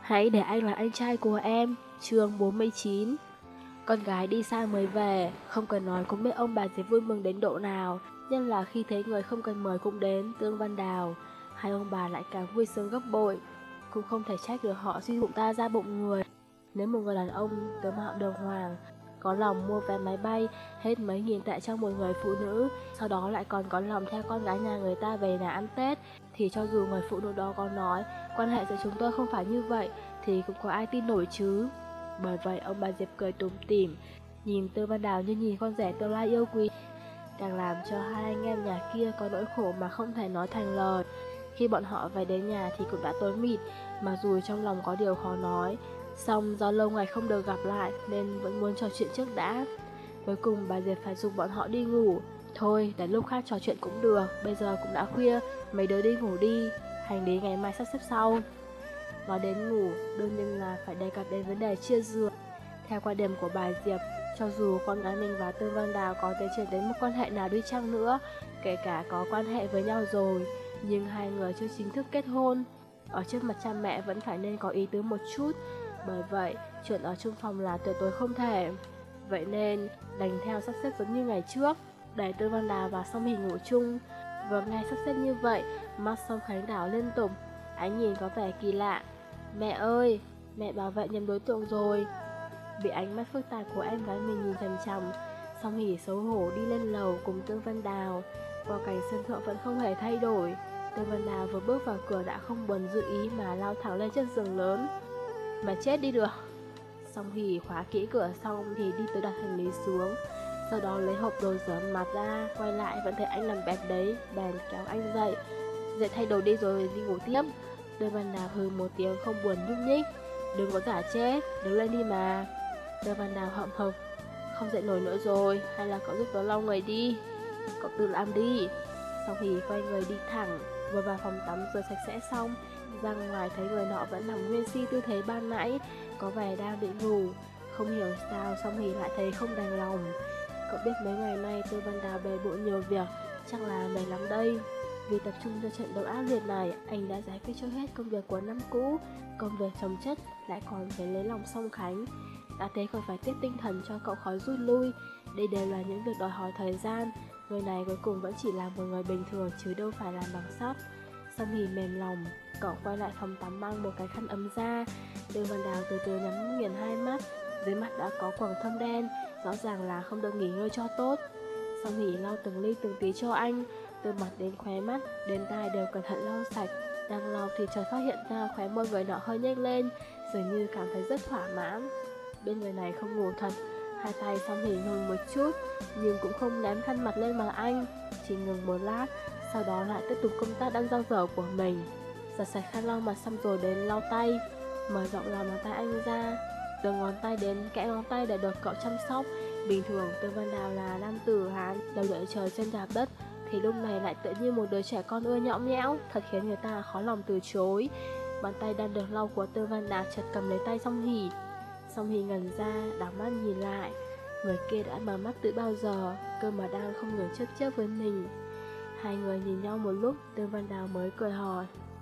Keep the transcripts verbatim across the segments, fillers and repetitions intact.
Hãy để anh là anh trai của em. Chương bốn mươi chín. Con gái đi xa mới về, không cần nói cũng biết ông bà Diệp vui mừng đến độ nào. Nhất là khi thấy người không cần mời cũng đến, Tương Văn Đào. Hai ông bà lại càng vui sướng gấp bội. Cũng không thể trách được họ suy bụng ta ra bụng người. Nếu một người đàn ông tướng mạo đường hoàng có lòng mua vé máy bay hết mấy nghìn tệ cho một người phụ nữ, sau đó lại còn có lòng theo con gái nhà người ta về nhà ăn Tết, thì cho dù người phụ nữ đó có nói quan hệ giữa chúng tôi không phải như vậy thì cũng có ai tin nổi chứ. Bởi vậy ông bà Diệp cười tủm tỉm, nhìn Tương Văn Đào như nhìn con rể tương lai yêu quý, càng làm cho hai anh em nhà kia có nỗi khổ mà không thể nói thành lời. Khi bọn họ về đến nhà thì cũng đã tối mịt, mặc dù trong lòng có điều khó nói, song do lâu ngày không được gặp lại nên vẫn muốn trò chuyện trước đã. Cuối cùng bà Diệp phải dục bọn họ đi ngủ. Thôi, để lúc khác trò chuyện cũng được, bây giờ cũng đã khuya, mấy đứa đi ngủ đi, hành lý ngày mai sắp xếp sau. Nói đến ngủ, đương nhiên là phải đề cập đến vấn đề chia giường. Theo quan điểm của bà Diệp, cho dù con gái mình và Tương Văn Đào có tiến triển đến một quan hệ nào đi chăng nữa, kể cả có quan hệ với nhau rồi, nhưng hai người chưa chính thức kết hôn, ở trước mặt cha mẹ vẫn phải nên có ý tứ một chút. Bởi vậy, chuyện ở chung phòng là tuyệt đối không thể. Vậy nên, đành theo sắp xếp giống như ngày trước, để Tương Văn Đào và Song Hỷ ngủ chung. Vừa nghe sắp xếp như vậy, mắt Song Khánh đảo liên tục, ánh nhìn có vẻ kỳ lạ. Mẹ ơi, mẹ bảo vệ nhầm đối tượng rồi. Bị ánh mắt phức tạp của em gái mình nhìn chằm chằm, Song Hỷ xấu hổ đi lên lầu cùng Tương Văn Đào. Qua cảnh sân thượng vẫn không hề thay đổi. Tương Văn Đào vừa bước vào cửa đã không buồn dự ý mà lao thẳng lên chiếc giường lớn. Mà chết đi được. Song Hỷ khóa kỹ cửa xong thì đi tới đặt hành lý xuống, sau đó lấy hộp đồ rửa mặt ra, quay lại vẫn thấy anh nằm bẹp đấy, bèn kéo anh dậy. Dậy thay đồ đi rồi đi ngủ tiếp. Tương Văn Đào hừ một tiếng không buồn nhúc nhích. Đừng có giả chết, đứng lên đi mà. Tương Văn Đào hậm hực, không dậy nổi nữa rồi, hay là cậu giúp tớ lau người đi. Cậu tự làm đi. Sau khi quay người đi thẳng, vừa vào phòng tắm rửa sạch sẽ xong, ra ngoài thấy người nọ vẫn nằm nguyên si tư thế ban nãy, có vẻ đang định ngủ. Không hiểu sao Song Hỷ lại thấy không đành lòng. Cậu biết mấy ngày nay Tương Văn Đào bề bộn nhiều việc, chắc là mệt lắm đây. Vì tập trung cho trận đấu ác liệt này, anh đã giải quyết cho hết công việc của năm cũ. Công việc chồng chất lại còn phải lấy lòng Song Khánh, đã thế còn phải tiếp tinh thần cho cậu khỏi rút lui. Đây đều là những việc đòi hỏi thời gian. Người này cuối cùng vẫn chỉ là một người bình thường chứ đâu phải là bằng sắt. Song Hỷ mềm lòng, cậu quay lại phòng tắm mang một cái khăn ấm ra. Tương Văn Đào từ từ nhắm nghiền hai mắt, dưới mặt đã có quầng thâm đen, rõ ràng là không được nghỉ ngơi cho tốt. Song Hỷ lau từng ly từng tí cho anh, từ mặt đến khóe mắt, đến tai đều cẩn thận lau sạch. Đang lau thì chợt phát hiện ra khóe môi người nọ hơi nhếch lên, dường như cảm thấy rất thỏa mãn. Bên người này không ngủ thật. Hai tay Song Hỷ ngừng một chút, nhưng cũng không ném khăn mặt lên mặt anh, chỉ ngừng một lát, sau đó lại tiếp tục công tác đang dang dở của mình. Giặt sạch khăn lau mặt xong rồi đến lau tay, mở rộng lòng bàn tay anh ra, từ ngón tay đến kẽ ngón tay để được cậu chăm sóc. Bình thường Tương Văn Đào là nam tử Hán, đầu đợi trời chân đạp đất, thì lúc này lại tự như một đứa trẻ con ưa nhõng nhẽo, thật khiến người ta khó lòng từ chối. Bàn tay đang được lau của Tương Văn Đào chợt cầm lấy tay Song Hỷ. Song Hỷ ngẩn ra, đảo mắt nhìn lại, người kia đã mở mắt từ bao giờ, cơ mà đang không ngừng chớp chớp với mình. Hai người nhìn nhau một lúc, Tương Văn Đào mới cười hỏi,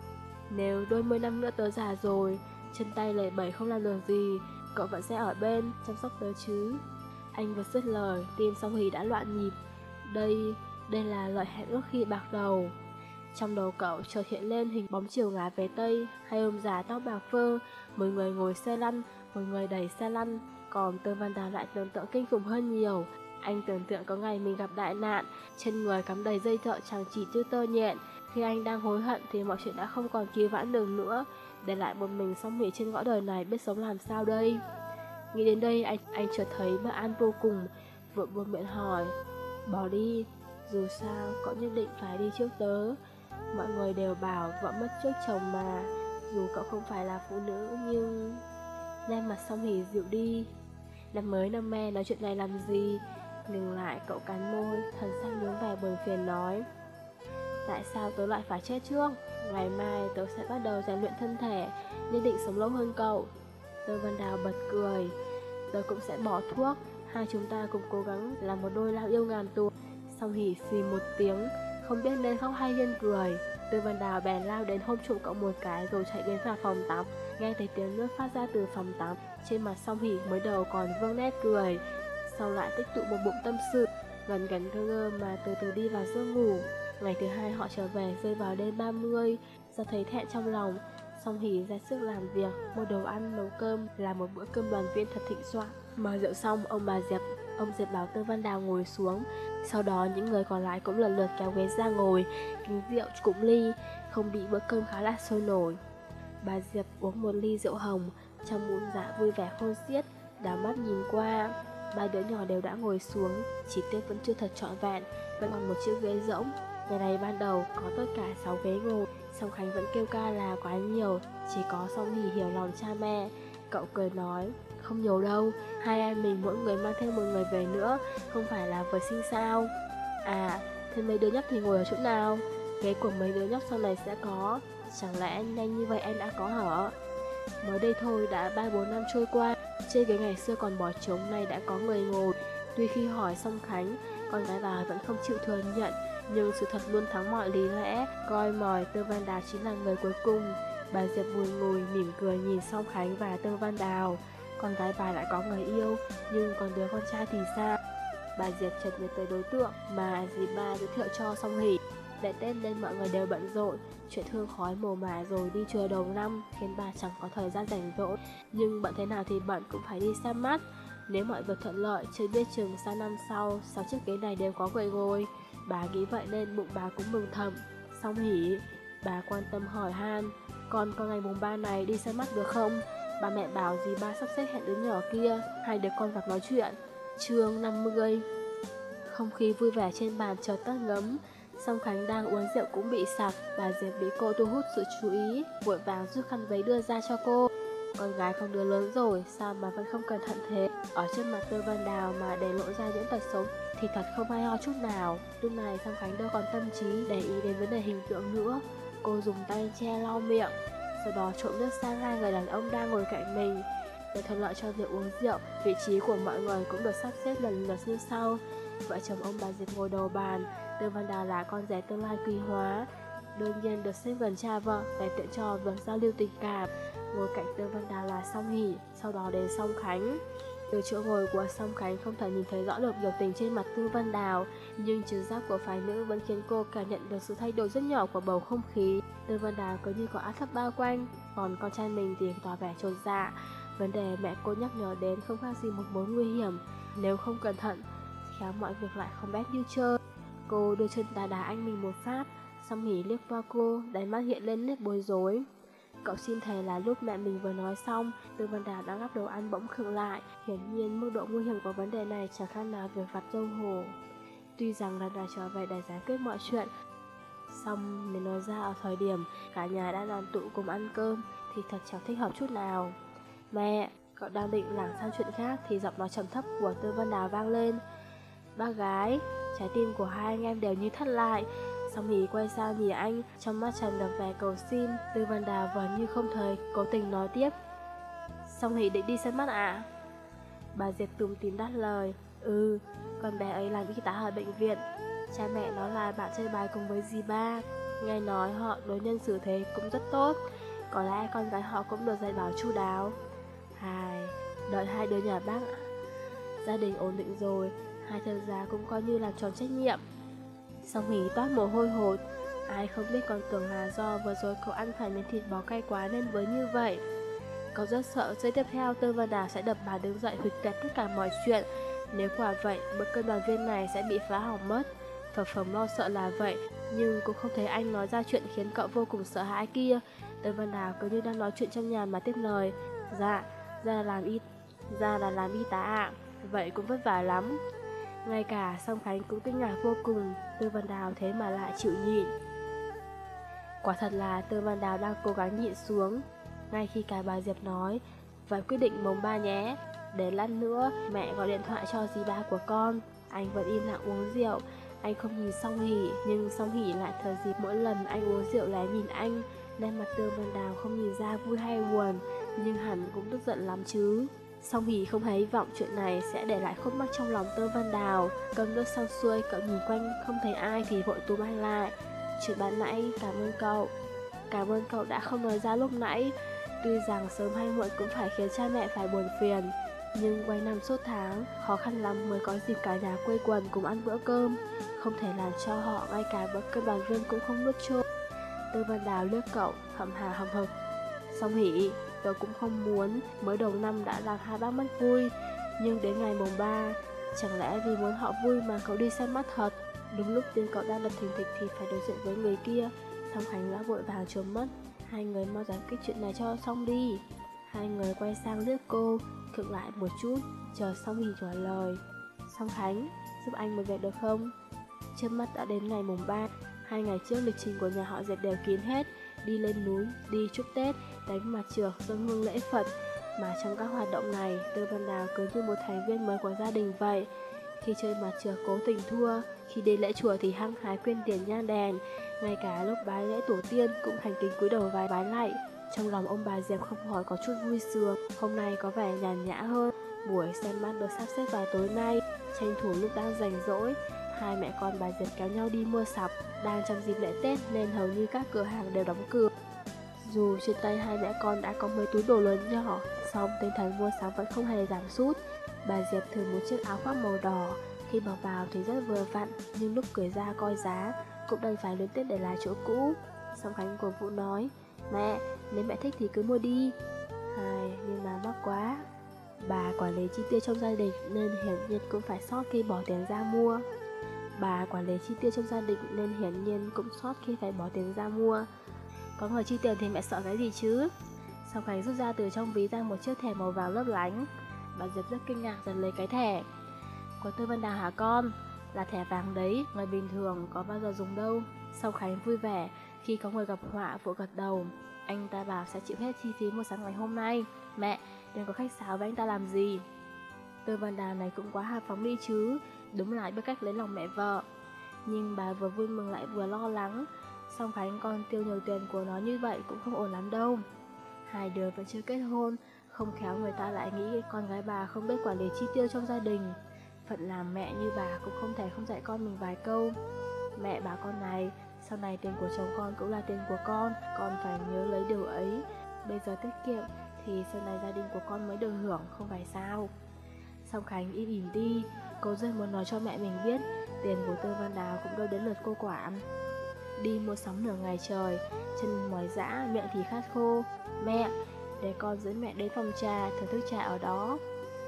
nếu đôi mươi năm nữa tớ già rồi, chân tay lẻ bẩy không làm được gì, cậu vẫn sẽ ở bên chăm sóc tớ chứ? Anh vừa dứt lời, tim Song Hỷ đã loạn nhịp. Đây, đây là lời hẹn ước khi bạc đầu. Trong đầu cậu chợt hiện lên hình bóng chiều ngả về Tây, hai ông già tóc bạc phơ, một người ngồi xe lăn, một người đẩy xe lăn. Còn Tương Văn Đào lại tưởng tượng kinh khủng hơn nhiều. Anh tưởng tượng có ngày mình gặp đại nạn, trên người cắm đầy dây thợ chẳng chỉ như tơ nhện. Khi anh đang hối hận thì mọi chuyện đã không còn cứu vãn được nữa, để lại một mình Song Hỷ trên cõi đời này biết sống làm sao đây. Nghĩ đến đây anh anh chợt thấy bất an vô cùng, vội buông miệng hỏi, bỏ đi, dù sao cậu nhất định phải đi trước tớ. Mọi người đều bảo vợ mất trước chồng mà, dù cậu không phải là phụ nữ nhưng... Nét mặt Song Hỷ dịu đi. Năm mới năm me nói chuyện này làm gì? Ngừng lại cậu cắn môi, thần sắc nhướng vẻ buồn phiền nói, tại sao tớ lại phải chết trước? Ngày mai tớ sẽ bắt đầu rèn luyện thân thể, nhất định sống lâu hơn cậu. Tương Văn Đào bật cười, tớ cũng sẽ bỏ thuốc, hai chúng ta cùng cố gắng làm một đôi lao yêu ngàn tuổi. Song Hỷ xì một tiếng, không biết nên khóc hay nên cười. Tư Văn Đào bèn lao đến hôn trộm cậu một cái rồi chạy đến vào phòng tắm. Nghe thấy tiếng nước phát ra từ phòng tắm, trên mặt Song Hỷ mới đầu còn vương nét cười, sau lại tích tụ một bụng tâm sự, gần gần ngơ ngơ mà từ từ đi vào giấc ngủ. Ngày thứ hai họ trở về rơi vào đêm ba mươi. Do thấy thẹn trong lòng, Song Hỷ ra sức làm việc, mua đồ ăn, nấu cơm, làm một bữa cơm đoàn viên thật thịnh soạn. Mở rượu xong, ông bà Diệp, ông Diệp bảo Tư Văn Đào ngồi xuống. Sau đó những người còn lại cũng lần lượt kéo ghế ra ngồi, kính rượu cũng ly, không bị bữa cơm khá là sôi nổi. Bà Diệp uống một ly rượu hồng, trong bụng dạ vui vẻ khôn xiết, đảo mắt nhìn qua. Ba đứa nhỏ đều đã ngồi xuống, chỉ tiếc vẫn chưa thật trọn vẹn, vẫn còn một chiếc ghế rỗng. Ngày này ban đầu có tất cả sáu ghế ngồi, Song Khánh vẫn kêu ca là quá nhiều, chỉ có Song Hỷ hiểu lòng cha mẹ. Cậu cười nói, không nhiều đâu, hai em mình mỗi người mang thêm một người về nữa, không phải là vừa sinh sao. À, thế mấy đứa nhóc thì ngồi ở chỗ nào? Ghế của mấy đứa nhóc sau này sẽ có, chẳng lẽ nhanh như vậy em đã có hả? Mới đây thôi đã ba bốn năm trôi qua, trên ghế ngày xưa còn bỏ trống này đã có người ngồi. Tuy khi hỏi Song Khánh, con gái bà vẫn không chịu thừa nhận, nhưng sự thật luôn thắng mọi lý lẽ, coi mỏi Tư Văn Đào chính là người cuối cùng. Bà Diệp vùi ngùi mỉm cười nhìn Song Khánh và Tư Văn Đào. Con gái bà lại có người yêu, nhưng còn đứa con trai thì sao? Bà Diệp chợt nhớ tới đối tượng mà dì ba giới thiệu cho Song Hỷ. Lễ Tết nên mọi người đều bận rộn, chuyện thương khói mồ mả rồi đi chùa đầu năm khiến bà chẳng có thời gian rảnh rỗi. Nhưng bận thế nào thì bận cũng phải đi xem mắt. Nếu mọi việc thuận lợi, chưa biết chừng sang năm sau, sáu chiếc ghế này đều có người ngồi. Bà nghĩ vậy nên bụng bà cũng mừng thầm. Song Hỷ, bà quan tâm hỏi han, con có ngày mùng ba này đi xem mắt được không? Ba mẹ bảo dì ba sắp xếp hẹn đứa nhỏ kia, hai đứa con gặp nói chuyện. Chương năm mươi. Không khí vui vẻ trên bàn chợt tắt ngấm. Song Khánh đang uống rượu cũng bị sặc. Bà Diệp bị cô thu hút sự chú ý, vội vàng rút khăn giấy đưa ra cho cô. Con gái con đứa lớn rồi, sao mà vẫn không cẩn thận thế? Ở trước mặt Tư Văn Đào mà để lộ ra những tật xấu thì thật không hay ho chút nào. Lúc này Song Khánh đâu còn tâm trí để ý đến vấn đề hình tượng nữa. Cô dùng tay che lau miệng, sau đó trộm nước sang hai người đàn ông đang ngồi cạnh mình. Để thuận lợi cho việc uống rượu, vị trí của mọi người cũng được sắp xếp lần lượt như sau. Vợ chồng ông bà Diệp ngồi đầu bàn, Tư Văn Đào là con rể tương lai quý hóa, đương nhiên được xếp gần cha vợ để tiện cho việc giao lưu tình cảm. Ngồi cạnh Tư Văn Đào là Song Hỷ, sau đó đến Song Khánh. Từ chỗ ngồi của Song Khánh không thể nhìn thấy rõ được biểu tình trên mặt Tư Văn Đào, nhưng trực giác của phái nữ vẫn khiến cô cảm nhận được sự thay đổi rất nhỏ của bầu không khí. Tư Văn Đào cứ như có áp thấp bao quanh, còn con trai mình thì tỏ vẻ chột dạ. Vấn đề mẹ cô nhắc nhở đến không khác gì một mối nguy hiểm, nếu không cẩn thận, khéo mọi việc lại không bét như chơi. Cô đưa chân đá đá anh mình một phát, Song Hỷ liếc qua cô, đáy mắt hiện lên nét bối rối. Cậu xin thề là lúc mẹ mình vừa nói xong, Tư Văn Đào đang gắp đồ ăn bỗng khựng lại. Hiển nhiên mức độ nguy hiểm của vấn đề này chẳng khác nào việc vặt dâu hổ. Tuy rằng lần này trở về để giải quyết mọi chuyện, xong nếu nói ra ở thời điểm cả nhà đã đoàn tụ cùng ăn cơm thì thật chẳng thích hợp chút nào. Mẹ, cậu đang định lảng sang chuyện khác thì giọng nói trầm thấp của Tư Văn Đào vang lên. Bác gái, trái tim của hai anh em đều như thắt lại. Song Hỷ quay sang nhìn anh, trong mắt tràn ngập vẻ cầu xin. Tư Văn Đào vẫn như không thời cố tình nói tiếp. Song Hỷ định đi xem mắt ạ? À? Bà Diệp tủm tỉm đáp lời. Ừ, con bé ấy làm y tá ở bệnh viện. Cha mẹ nó là bạn chơi bài cùng với dì ba. Nghe nói họ đối nhân xử thế cũng rất tốt. Có lẽ con gái họ cũng được dạy bảo chu đáo. Hài, đợi hai đứa nhà bác gia đình ổn định rồi, hai thương gia cũng coi như làm tròn trách nhiệm. Song Hỷ toát mồ hôi hột. Ai không biết còn tưởng là do vừa rồi cậu ăn phải miếng thịt bò cay quá nên với như vậy. Cậu rất sợ giây tiếp theo Tư Văn Đào sẽ đập bà đứng dậy huỵch toẹt tất cả mọi chuyện. Nếu quả vậy, bữa cơm đoàn viên này sẽ bị phá hỏng mất. Phập phồng lo sợ là vậy, nhưng cũng không thấy anh nói ra chuyện khiến cậu vô cùng sợ hãi kia. Tư Văn Đào cứ như đang nói chuyện trong nhà mà tiếp lời. Dạ, ra là làm y, ra là làm y tá ạ. Vậy cũng vất vả lắm. Ngay cả Song Khánh cũng kinh ngạc vô cùng, Tư Văn Đào thế mà lại chịu nhịn. Quả thật là Tư Văn Đào đang cố gắng nhịn xuống. Ngay khi cả bà Diệp nói, vậy quyết định mùng ba nhé, để lát nữa mẹ gọi điện thoại cho dì ba của con. Anh vẫn im lặng uống rượu. Anh không nhìn Song Hỷ, nhưng Song Hỷ lại thời dịp mỗi lần anh uống rượu lé nhìn anh, nên mặt Tư Văn Đào không nhìn ra vui hay buồn, nhưng hẳn cũng tức giận lắm chứ. Song Hỷ không hy vọng chuyện này sẽ để lại khúc mắc trong lòng Tư Văn Đào. Cơm nước xong xuôi, cậu nhìn quanh không thấy ai thì vội túm anh lại. Chuyện ban nãy cảm ơn cậu. Cảm ơn cậu đã không nói ra lúc nãy. Tuy rằng sớm hay muộn cũng phải khiến cha mẹ phải buồn phiền, nhưng quanh năm suốt tháng, khó khăn lắm mới có dịp cả nhà quây quần cùng ăn bữa cơm. Không thể làm cho họ ngay cả bữa cơm đoàn viên cũng không nuốt trôi. Tư Văn Đào liếc cậu, hậm hà hậm hực. Song Hỷ, tớ cũng không muốn mới đầu năm đã làm hai bác mất vui, nhưng đến ngày mùng ba, chẳng lẽ vì muốn họ vui mà cậu đi xem mắt thật? Đúng lúc tim cậu đang đập thình thịch thì phải đối diện với người kia. Song Khánh đã vội vàng trốn mất. Hai người mau giải quyết chuyện này cho xong đi. Hai người quay sang liếc cô, khựng lại một chút, chờ Song Hỷ trả lời. Song Khánh, giúp anh một việc được không? Trước mắt đã đến ngày mùng ba. Hai ngày trước lịch trình của nhà họ Diệp đều kín hết. Đi lên núi, đi chúc Tết, đánh mặt trược, dâng hương lễ Phật. Mà trong các hoạt động này, Tư Văn Đào cứ như một thành viên mới của gia đình vậy. Khi chơi mặt trược cố tình thua, khi đi lễ chùa thì hăng hái quyên tiền nhang đèn. Ngay cả lúc bái lễ tổ tiên cũng thành kính cúi đầu vái bái lạy. Trong lòng ông bà Diệp không khỏi có chút vui sướng. Hôm nay có vẻ nhàn nhã hơn. Buổi xem mắt được sắp xếp vào tối nay. Tranh thủ lúc đang rảnh rỗi, hai mẹ con bà Diệp kéo nhau đi mua sắm. Đang trong dịp lễ Tết nên hầu như các cửa hàng đều đóng cửa. Dù trên tay hai mẹ con đã có mấy túi đồ lớn nhỏ, song tinh thần mua sắm vẫn không hề giảm sút. Bà Diệp thử một chiếc áo khoác màu đỏ, khi bỏ vào thì rất vừa vặn, nhưng lúc cười ra coi giá cũng đành phải luyến tiếc để lại chỗ cũ. Song Khánh cổ vũ nói, mẹ, nếu mẹ thích thì cứ mua đi. Hai, nhưng mà mắc quá. Bà quản lý chi tiêu trong gia đình nên hiển nhiên cũng phải sót khi bỏ tiền ra mua. Bà quản lý chi tiêu trong gia đình nên hiển nhiên cũng sót khi phải bỏ tiền ra mua. Có người chi tiền thì mẹ sợ cái gì chứ? Song Khánh rút ra từ trong ví ra một chiếc thẻ màu vàng lấp lánh. Bà Diệp rất kinh ngạc giật lấy cái thẻ. Của Tư Văn Đào hả con? Là thẻ vàng đấy, người bình thường có bao giờ dùng đâu. Song Khánh vui vẻ khi có người gặp họa vội gật đầu. Anh ta bảo sẽ chịu hết chi phí mua sắm ngày hôm nay. Mẹ, đừng có khách sáo với anh ta làm gì. Tư Văn Đào này cũng quá hào phóng đi chứ, đúng là biết cách lấy lòng mẹ vợ. Nhưng bà vừa vui mừng lại vừa lo lắng. Song Khánh con tiêu nhiều tiền của nó như vậy cũng không ổn lắm đâu. Hai đứa vẫn chưa kết hôn, không khéo người ta lại nghĩ con gái bà không biết quản lý chi tiêu trong gia đình. Phận làm mẹ như bà cũng không thể không dạy con mình vài câu. Mẹ bảo con này, sau này tiền của chồng con cũng là tiền của con, con phải nhớ lấy điều ấy. Bây giờ tiết kiệm thì sau này gia đình của con mới được hưởng, không phải sao? Song Khánh im ỉm đi, cô rất muốn nói cho mẹ mình biết tiền của Tư Văn Đào cũng đâu đến lượt cô quản. Đi mua sắm nửa ngày trời, chân mỏi dã, miệng thì khát khô. Mẹ, để con dẫn mẹ đến phòng trà, thưởng thức trà ở đó.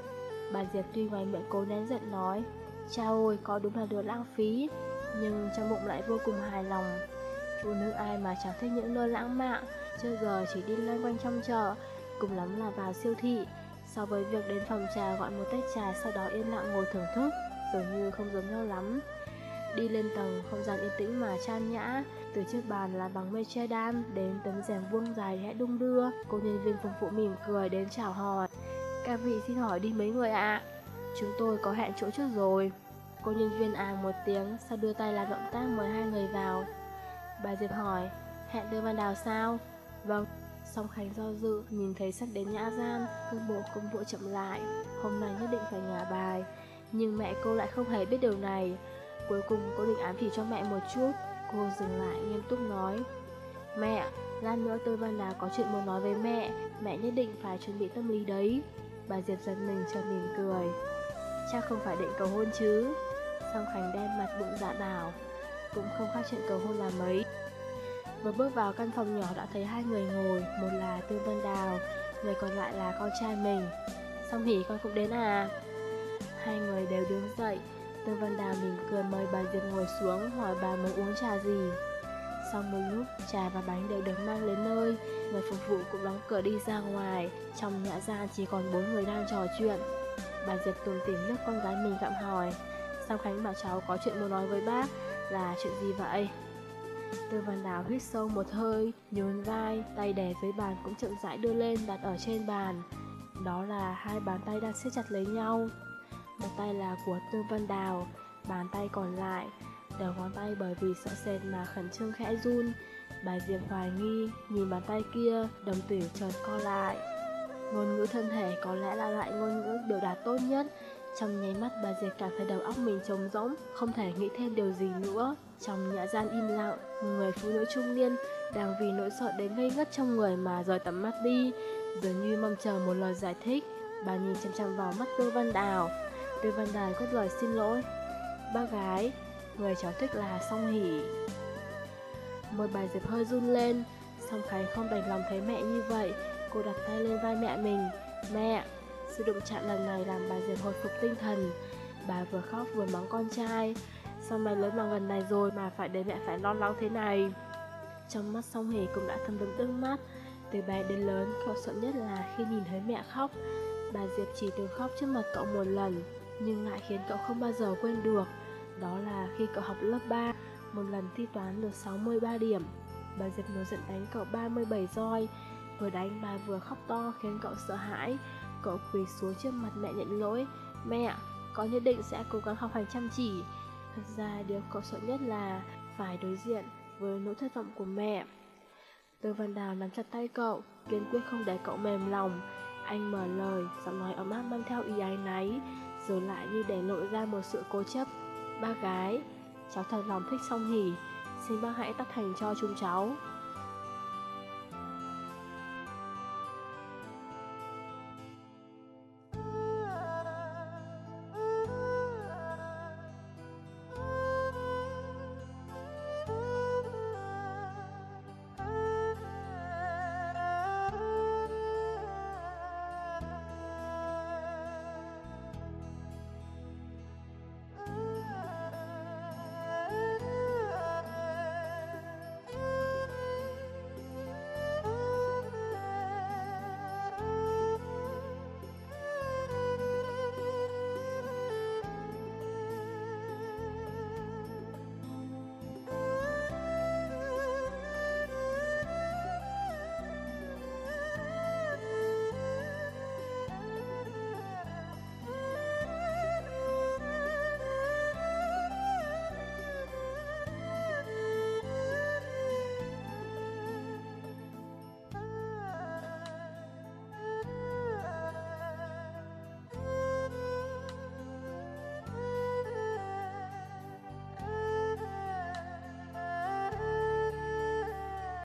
Bà Diệp tuy ngoài miệng cố nén giận nói, cha ơi, có đúng là đứa lãng phí, nhưng trong bụng lại vô cùng hài lòng. Phụ nữ ai mà chẳng thích những nơi lãng mạn, trước giờ chỉ đi loanh quanh trong chợ, cùng lắm là vào siêu thị. So với việc đến phòng trà gọi một tách trà sau đó yên lặng ngồi thưởng thức, dường như không giống nhau lắm. Đi lên tầng, không gian yên tĩnh mà trang nhã. Từ chiếc bàn là bằng mây che đan đến tấm rèm vuông dài khẽ đung đưa. Cô nhân viên phục vụ mỉm cười đến chào hỏi. Các vị xin hỏi đi mấy người ạ? À? Chúng tôi có hẹn chỗ trước rồi. Cô nhân viên à một tiếng, sau đưa tay làm động tác mời hai người vào. Bà Diệp hỏi, hẹn Tư Văn Đào sao? Vâng. Song Khánh do dự, nhìn thấy sắp đến nhã gian, cương bộ công vội chậm lại. Hôm nay nhất định phải ngả bài, nhưng mẹ cô lại không hề biết điều này. Cuối cùng cô định ám chỉ cho mẹ một chút. Cô dừng lại nghiêm túc nói, mẹ, lát nữa Tư Văn Đào có chuyện muốn nói với mẹ, mẹ nhất định phải chuẩn bị tâm lý đấy. Bà Diệp giật mình chợt mỉm cười, chắc không phải định cầu hôn chứ? Song Khánh đem mặt bụng dạ bảo, cũng không khác chuyện cầu hôn là mấy. Vừa bước vào căn phòng nhỏ đã thấy hai người ngồi, một là Tư Văn Đào, người còn lại là con trai mình. Song Hỷ con cũng đến à? Hai người đều đứng dậy. Tư Văn Đào mỉm cười mời bà Diệp ngồi xuống, hỏi bà muốn uống trà gì. Sau một lúc, trà và bánh đều được mang đến nơi, người phục vụ cũng đóng cửa đi ra ngoài. Trong nhã gian chỉ còn bốn người đang trò chuyện. Bà Diệp tủm tỉm liếc con gái mình gặng hỏi, Song Khánh bảo cháu có chuyện muốn nói với bác, là chuyện gì vậy? Tư Văn Đào hít sâu một hơi, nhún vai, tay đè dưới bàn cũng chậm rãi đưa lên đặt ở trên bàn. Đó là hai bàn tay đang siết chặt lấy nhau. Một tay là của Tư Văn Đào, bàn tay còn lại, đầu ngón tay bởi vì sợ sệt mà khẩn trương khẽ run. Bà Diệp hoài nghi, nhìn bàn tay kia, đồng tử chợt co lại. Ngôn ngữ thân thể có lẽ là loại ngôn ngữ biểu đạt tốt nhất. Trong nháy mắt bà Diệp cảm thấy đầu óc mình trống rỗng, không thể nghĩ thêm điều gì nữa. Trong nhã gian im lặng, một người phụ nữ trung niên đang vì nỗi sợ đến ngây ngất trong người mà rời tầm mắt đi, dường như mong chờ một lời giải thích. Bà nhìn chăm chăm vào mắt Tư Văn Đào. Tư Văn Đào cất lời xin lỗi. Bác gái, người cháu thích là Song Hỷ. Môi bà Diệp hơi run lên. Song Khánh không đành lòng thấy mẹ như vậy. Cô đặt tay lên vai mẹ mình. Mẹ! Sự đụng chạm lần này làm bà Diệp hồi phục tinh thần. Bà vừa khóc vừa mắng con trai. Sao mày lớn bằng gần này rồi mà phải để mẹ phải lo lắng thế này? Trong mắt Song Hỷ cũng đã thấm đẫm nước mắt. Từ bé đến lớn, cậu sợ nhất là khi nhìn thấy mẹ khóc. Bà Diệp chỉ từng khóc trước mặt cậu một lần, nhưng lại khiến cậu không bao giờ quên được. Đó là khi cậu học lớp ba, một lần thi toán được sáu mươi ba điểm. Bà Diệp nổi giận đánh cậu ba mươi bảy roi. Vừa đánh bà vừa khóc to khiến cậu sợ hãi. Cậu quỳ xuống trước mặt mẹ nhận lỗi. Mẹ, con nhất định sẽ cố gắng học hành chăm chỉ. Thật ra điều cậu sợ nhất là phải đối diện với nỗi thất vọng của mẹ. Tư Văn Đào nắm chặt tay cậu, kiên quyết không để cậu mềm lòng. Anh mở lời, giọng nói ấm áp mang theo ý áy náy, rồi lại như để lộ ra một sự cố chấp. Bác gái, cháu thật lòng thích Song Hỷ, xin bác hãy tác thành cho chúng cháu.